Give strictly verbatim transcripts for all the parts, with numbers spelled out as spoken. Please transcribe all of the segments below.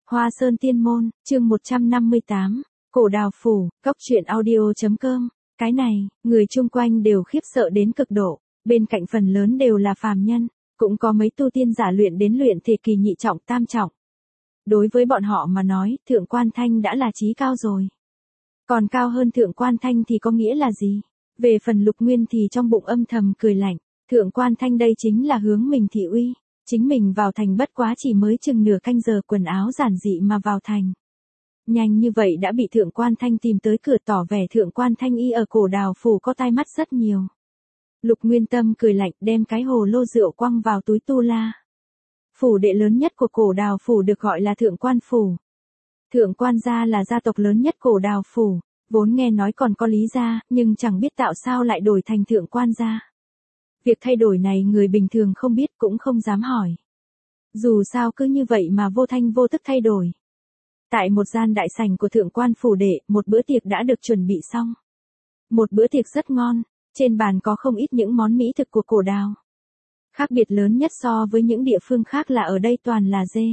Hoa Sơn Tiên Môn, chương một trăm năm mươi tám, Cổ Đào Phủ, Cốc Truyện Audio chấm com. Cái này, người chung quanh đều khiếp sợ đến cực độ, bên cạnh phần lớn đều là phàm nhân, cũng có mấy tu tiên giả luyện đến luyện thể kỳ nhị trọng tam trọng. Đối với bọn họ mà nói, Thượng Quan Thanh đã là chí cao rồi. Còn cao hơn Thượng Quan Thanh thì có nghĩa là gì? Về phần Lục Nguyên thì trong bụng âm thầm cười lạnh, Thượng Quan Thanh đây chính là hướng mình thị uy. Chính mình vào thành bất quá chỉ mới chừng nửa canh giờ quần áo giản dị mà vào thành. Nhanh như vậy đã bị Thượng Quan Thanh tìm tới cửa, tỏ vẻ Thượng Quan Thanh y ở Cổ Đào Phủ có tai mắt rất nhiều. Lục Nguyên Tâm cười lạnh, đem cái hồ lô rượu quăng vào túi tu la. Phủ đệ lớn nhất của Cổ Đào Phủ được gọi là Thượng Quan Phủ. Thượng Quan gia là gia tộc lớn nhất Cổ Đào Phủ, vốn nghe nói còn có Lý gia, nhưng chẳng biết tạo sao lại đổi thành Thượng Quan gia. Việc thay đổi này người bình thường không biết cũng không dám hỏi. Dù sao cứ như vậy mà vô thanh vô tức thay đổi. Tại một gian đại sảnh của Thượng Quan Phủ đệ, một bữa tiệc đã được chuẩn bị xong. Một bữa tiệc rất ngon, trên bàn có không ít những món mỹ thực của Cổ Đào. Khác biệt lớn nhất so với những địa phương khác là ở đây toàn là dê.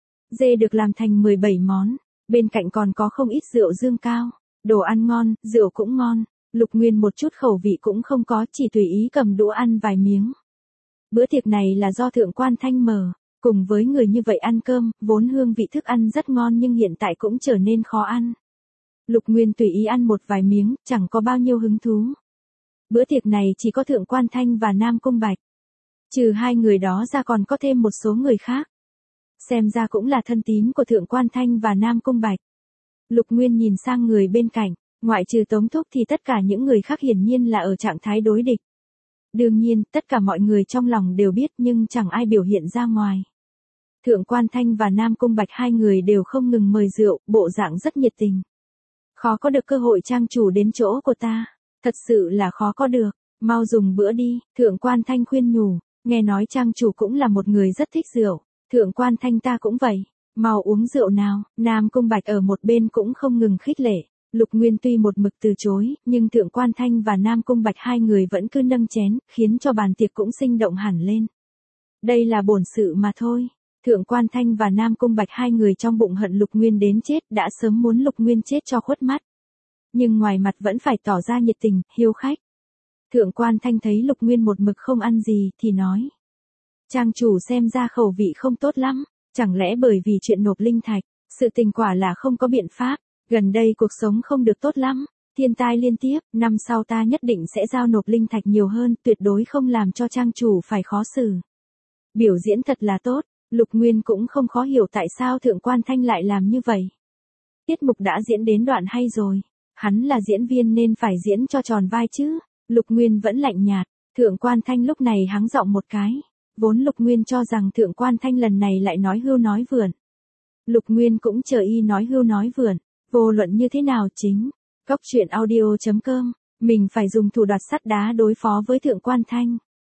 Dê được làm thành mười bảy món, bên cạnh còn có không ít rượu dương cao, đồ ăn ngon, rượu cũng ngon. Lục Nguyên một chút khẩu vị cũng không có, chỉ tùy ý cầm đũa ăn vài miếng. Bữa tiệc này là do Thượng Quan Thanh mở, cùng với người như vậy ăn cơm, vốn hương vị thức ăn rất ngon nhưng hiện tại cũng trở nên khó ăn. Lục Nguyên tùy ý ăn một vài miếng, chẳng có bao nhiêu hứng thú. Bữa tiệc này chỉ có Thượng Quan Thanh và Nam Cung Bạch. Trừ hai người đó ra còn có thêm một số người khác. Xem ra cũng là thân tín của Thượng Quan Thanh và Nam Cung Bạch. Lục Nguyên nhìn sang người bên cạnh. Ngoại trừ Tống Thúc thì tất cả những người khác hiển nhiên là ở trạng thái đối địch. Đương nhiên, tất cả mọi người trong lòng đều biết nhưng chẳng ai biểu hiện ra ngoài. Thượng Quan Thanh và Nam Cung Bạch hai người đều không ngừng mời rượu, bộ dạng rất nhiệt tình. Khó có được cơ hội trang chủ đến chỗ của ta. Thật sự là khó có được, mau dùng bữa đi, Thượng Quan Thanh khuyên nhủ, nghe nói trang chủ cũng là một người rất thích rượu. Thượng Quan Thanh ta cũng vậy, mau uống rượu nào, Nam Cung Bạch ở một bên cũng không ngừng khích lệ. Lục Nguyên tuy một mực từ chối, nhưng Thượng Quan Thanh và Nam Cung Bạch hai người vẫn cứ nâng chén, khiến cho bàn tiệc cũng sinh động hẳn lên. Đây là bổn sự mà thôi. Thượng Quan Thanh và Nam Cung Bạch hai người trong bụng hận Lục Nguyên đến chết, đã sớm muốn Lục Nguyên chết cho khuất mắt. Nhưng ngoài mặt vẫn phải tỏ ra nhiệt tình, hiếu khách. Thượng Quan Thanh thấy Lục Nguyên một mực không ăn gì, thì nói. Trang chủ xem ra khẩu vị không tốt lắm, chẳng lẽ bởi vì chuyện nộp linh thạch, sự tình quả là không có biện pháp. Gần đây cuộc sống không được tốt lắm, thiên tai liên tiếp, năm sau ta nhất định sẽ giao nộp linh thạch nhiều hơn, tuyệt đối không làm cho trang chủ phải khó xử. Biểu diễn thật là tốt, Lục Nguyên cũng không khó hiểu tại sao Thượng Quan Thanh lại làm như vậy. Tiết mục đã diễn đến đoạn hay rồi, hắn là diễn viên nên phải diễn cho tròn vai chứ, Lục Nguyên vẫn lạnh nhạt, Thượng Quan Thanh lúc này hắng giọng một cái, vốn Lục Nguyên cho rằng Thượng Quan Thanh lần này lại nói hưu nói vượn. Lục Nguyên cũng chờ y nói hưu nói vượn. Vô luận như thế nào chính, Cốc Truyện Audio chấm com, mình phải dùng thủ đoạt sắt đá đối phó với Thượng Quan Thanh.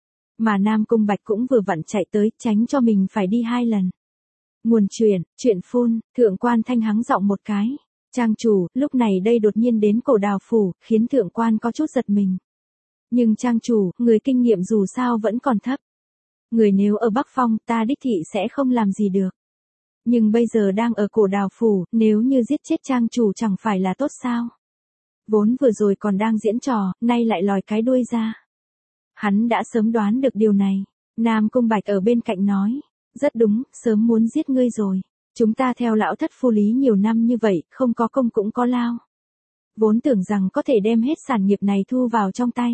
Mà Nam Cung Bạch cũng vừa vặn chạy tới, tránh cho mình phải đi hai lần. Nguồn truyện, truyện phun, Thượng Quan Thanh hắng giọng một cái. Trang chủ, lúc này đây đột nhiên đến Cổ Đào Phủ, khiến Thượng Quan có chút giật mình. Nhưng trang chủ, người kinh nghiệm dù sao vẫn còn thấp. Người nếu ở Bắc Phong, ta đích thị sẽ không làm gì được. Nhưng bây giờ đang ở Cổ Đào Phủ, nếu như giết chết trang chủ chẳng phải là tốt sao? Vốn vừa rồi còn đang diễn trò, nay lại lòi cái đuôi ra. Hắn đã sớm đoán được điều này. Nam Cung Bạch ở bên cạnh nói, rất đúng, sớm muốn giết ngươi rồi. Chúng ta theo lão thất phu Lý nhiều năm như vậy, không có công cũng có lao. Vốn tưởng rằng có thể đem hết sản nghiệp này thu vào trong tay.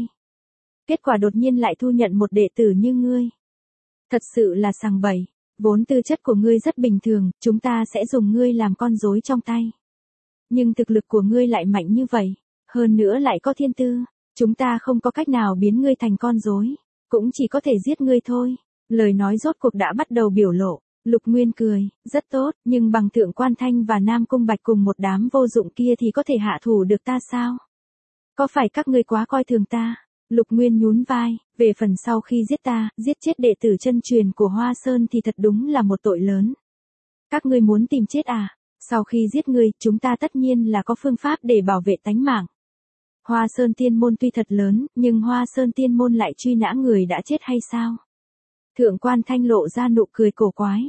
Kết quả đột nhiên lại thu nhận một đệ tử như ngươi. Thật sự là sằng bậy. Vốn tư chất của ngươi rất bình thường, chúng ta sẽ dùng ngươi làm con rối trong tay. Nhưng thực lực của ngươi lại mạnh như vậy, hơn nữa lại có thiên tư, chúng ta không có cách nào biến ngươi thành con rối, cũng chỉ có thể giết ngươi thôi. Lời nói rốt cuộc đã bắt đầu biểu lộ, Lục Nguyên cười, rất tốt, nhưng bằng Thượng Quan Thanh và Nam Cung Bạch cùng một đám vô dụng kia thì có thể hạ thủ được ta sao? Có phải các ngươi quá coi thường ta? Lục Nguyên nhún vai, về phần sau khi giết ta, giết chết đệ tử chân truyền của Hoa Sơn thì thật đúng là một tội lớn. Các ngươi muốn tìm chết à? Sau khi giết ngươi, chúng ta tất nhiên là có phương pháp để bảo vệ tánh mạng. Hoa Sơn Tiên Môn tuy thật lớn, nhưng Hoa Sơn Tiên Môn lại truy nã người đã chết hay sao? Thượng Quan Thanh lộ ra nụ cười cổ quái.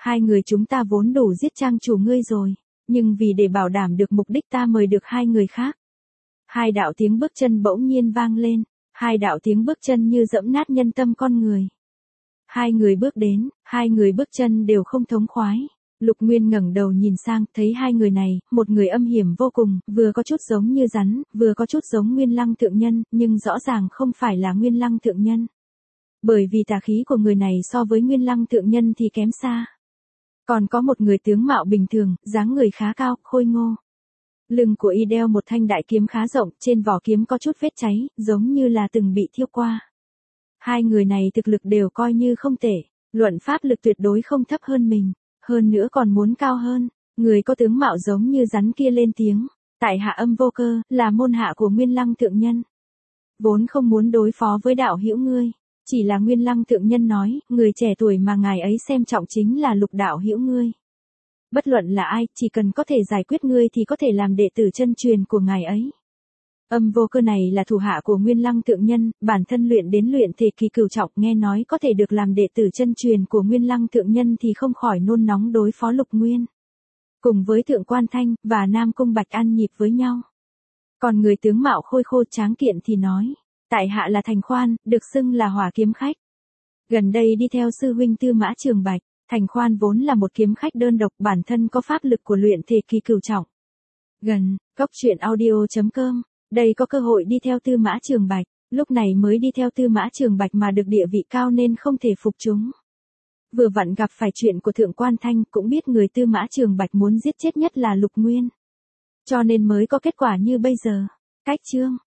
Hai người chúng ta vốn đủ giết trang chủ ngươi rồi, nhưng vì để bảo đảm được mục đích ta mời được hai người khác. Hai đạo tiếng bước chân bỗng nhiên vang lên, hai đạo tiếng bước chân như dẫm nát nhân tâm con người. Hai người bước đến, hai người bước chân đều không thống khoái. Lục Nguyên ngẩng đầu nhìn sang, thấy hai người này, một người âm hiểm vô cùng, vừa có chút giống như rắn, vừa có chút giống Nguyên Lăng thượng nhân, nhưng rõ ràng không phải là Nguyên Lăng thượng nhân. Bởi vì tà khí của người này so với Nguyên Lăng thượng nhân thì kém xa. Còn có một người tướng mạo bình thường, dáng người khá cao, khôi ngô. Lưng của y đeo một thanh đại kiếm khá rộng, trên vỏ kiếm có chút vết cháy, giống như là từng bị thiêu qua. Hai người này thực lực đều coi như không tệ, luận pháp lực tuyệt đối không thấp hơn mình, hơn nữa còn muốn cao hơn. Người có tướng mạo giống như rắn kia lên tiếng, tại hạ Âm Vô Cơ, là môn hạ của Nguyên Lăng thượng nhân. Vốn không muốn đối phó với đạo hữu ngươi, chỉ là Nguyên Lăng thượng nhân nói, người trẻ tuổi mà ngài ấy xem trọng chính là Lục đạo hữu ngươi. Bất luận là ai, chỉ cần có thể giải quyết ngươi thì có thể làm đệ tử chân truyền của ngài ấy. Âm Vô Cơ này là thủ hạ của Nguyên Lăng thượng nhân, bản thân luyện đến luyện thể kỳ cửu trọng, nghe nói có thể được làm đệ tử chân truyền của Nguyên Lăng thượng nhân thì không khỏi nôn nóng đối phó Lục Nguyên. Cùng với Thượng Quan Thanh và Nam Cung Bạch ăn nhịp với nhau. Còn người tướng mạo khôi khô tráng kiện thì nói, tại hạ là Thành Khoan, được xưng là Hỏa kiếm khách. Gần đây đi theo sư huynh Tư Mã Trường Bạch, Thành Khoan vốn là một kiếm khách đơn độc, bản thân có pháp lực của luyện thể kỳ cửu trọng. Gần, Cốc Truyện Audio chấm com, đây có cơ hội đi theo Tư Mã Trường Bạch, lúc này mới đi theo Tư Mã Trường Bạch mà được địa vị cao nên không thể phục chúng. Vừa vặn gặp phải chuyện của Thượng Quan Thanh, cũng biết người Tư Mã Trường Bạch muốn giết chết nhất là Lục Nguyên. Cho nên mới có kết quả như bây giờ. Cách chương